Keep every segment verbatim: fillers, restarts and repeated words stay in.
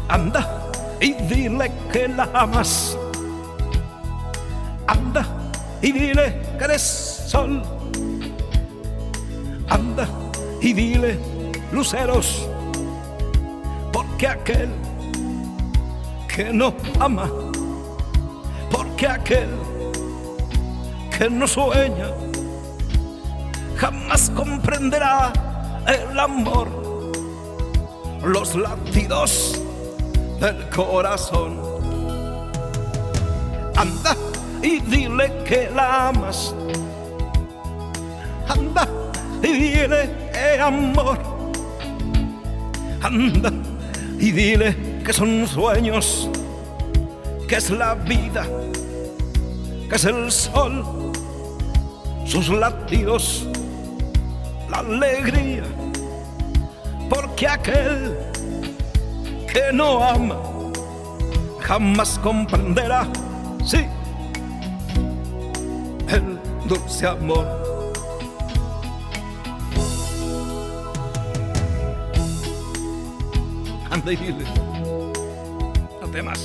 Anda y dile que la amas. Anda y dile que eres sol. Anda y dile luceros, porque aquel que no ama, porque aquel que no sueña, jamás comprenderá el amor, los latidos del corazón. Anda y dile que la amas. Anda y dile eh, amor. Anda y dile que son sueños, que es la vida, que es el sol, sus latidos, la alegría, porque aquel que no ama jamás comprenderá, sí, el dulce amor. Anda y dile, no temas,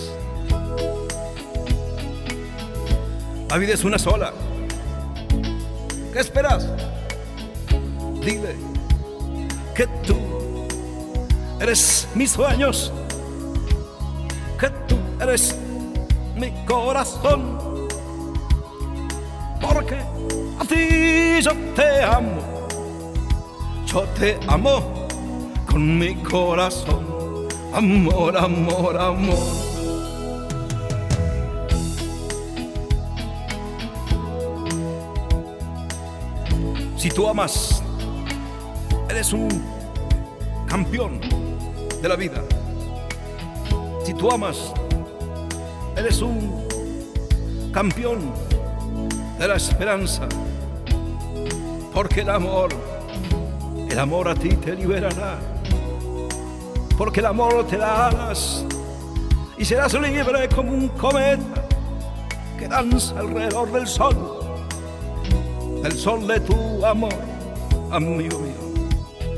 la vida es una sola. ¿Qué esperas? Dile que tú eres mis sueños, que tú eres mi corazón, porque a ti yo te amo, yo te amo con mi corazón. Amor, amor, amor. Si tú amas, eres un campeón de la vida. Si tú amas, eres un campeón de la esperanza. Porque el amor, el amor a ti te liberará. Porque el amor te da alas y serás libre como un cometa que danza alrededor del sol, del sol de tu amor, amigo mío.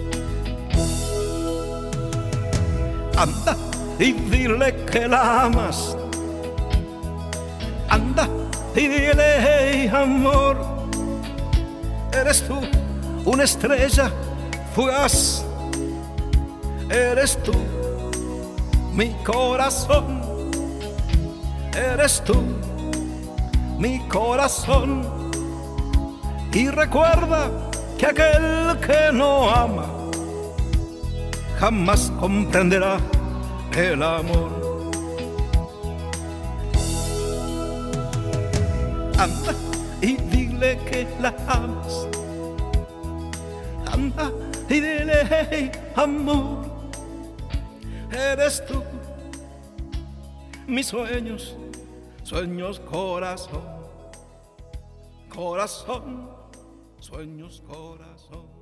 Anda y dile que la amas. Anda y dile, hey, amor, eres tú una estrella fugaz. Eres tú mi corazón, eres tú mi corazón. Y recuerda que aquel que no ama jamás comprenderá el amor. Anda y dile que la amas. Anda y dile, hey, amor, eres tú, mis sueños, sueños, corazón, corazón, sueños, corazón.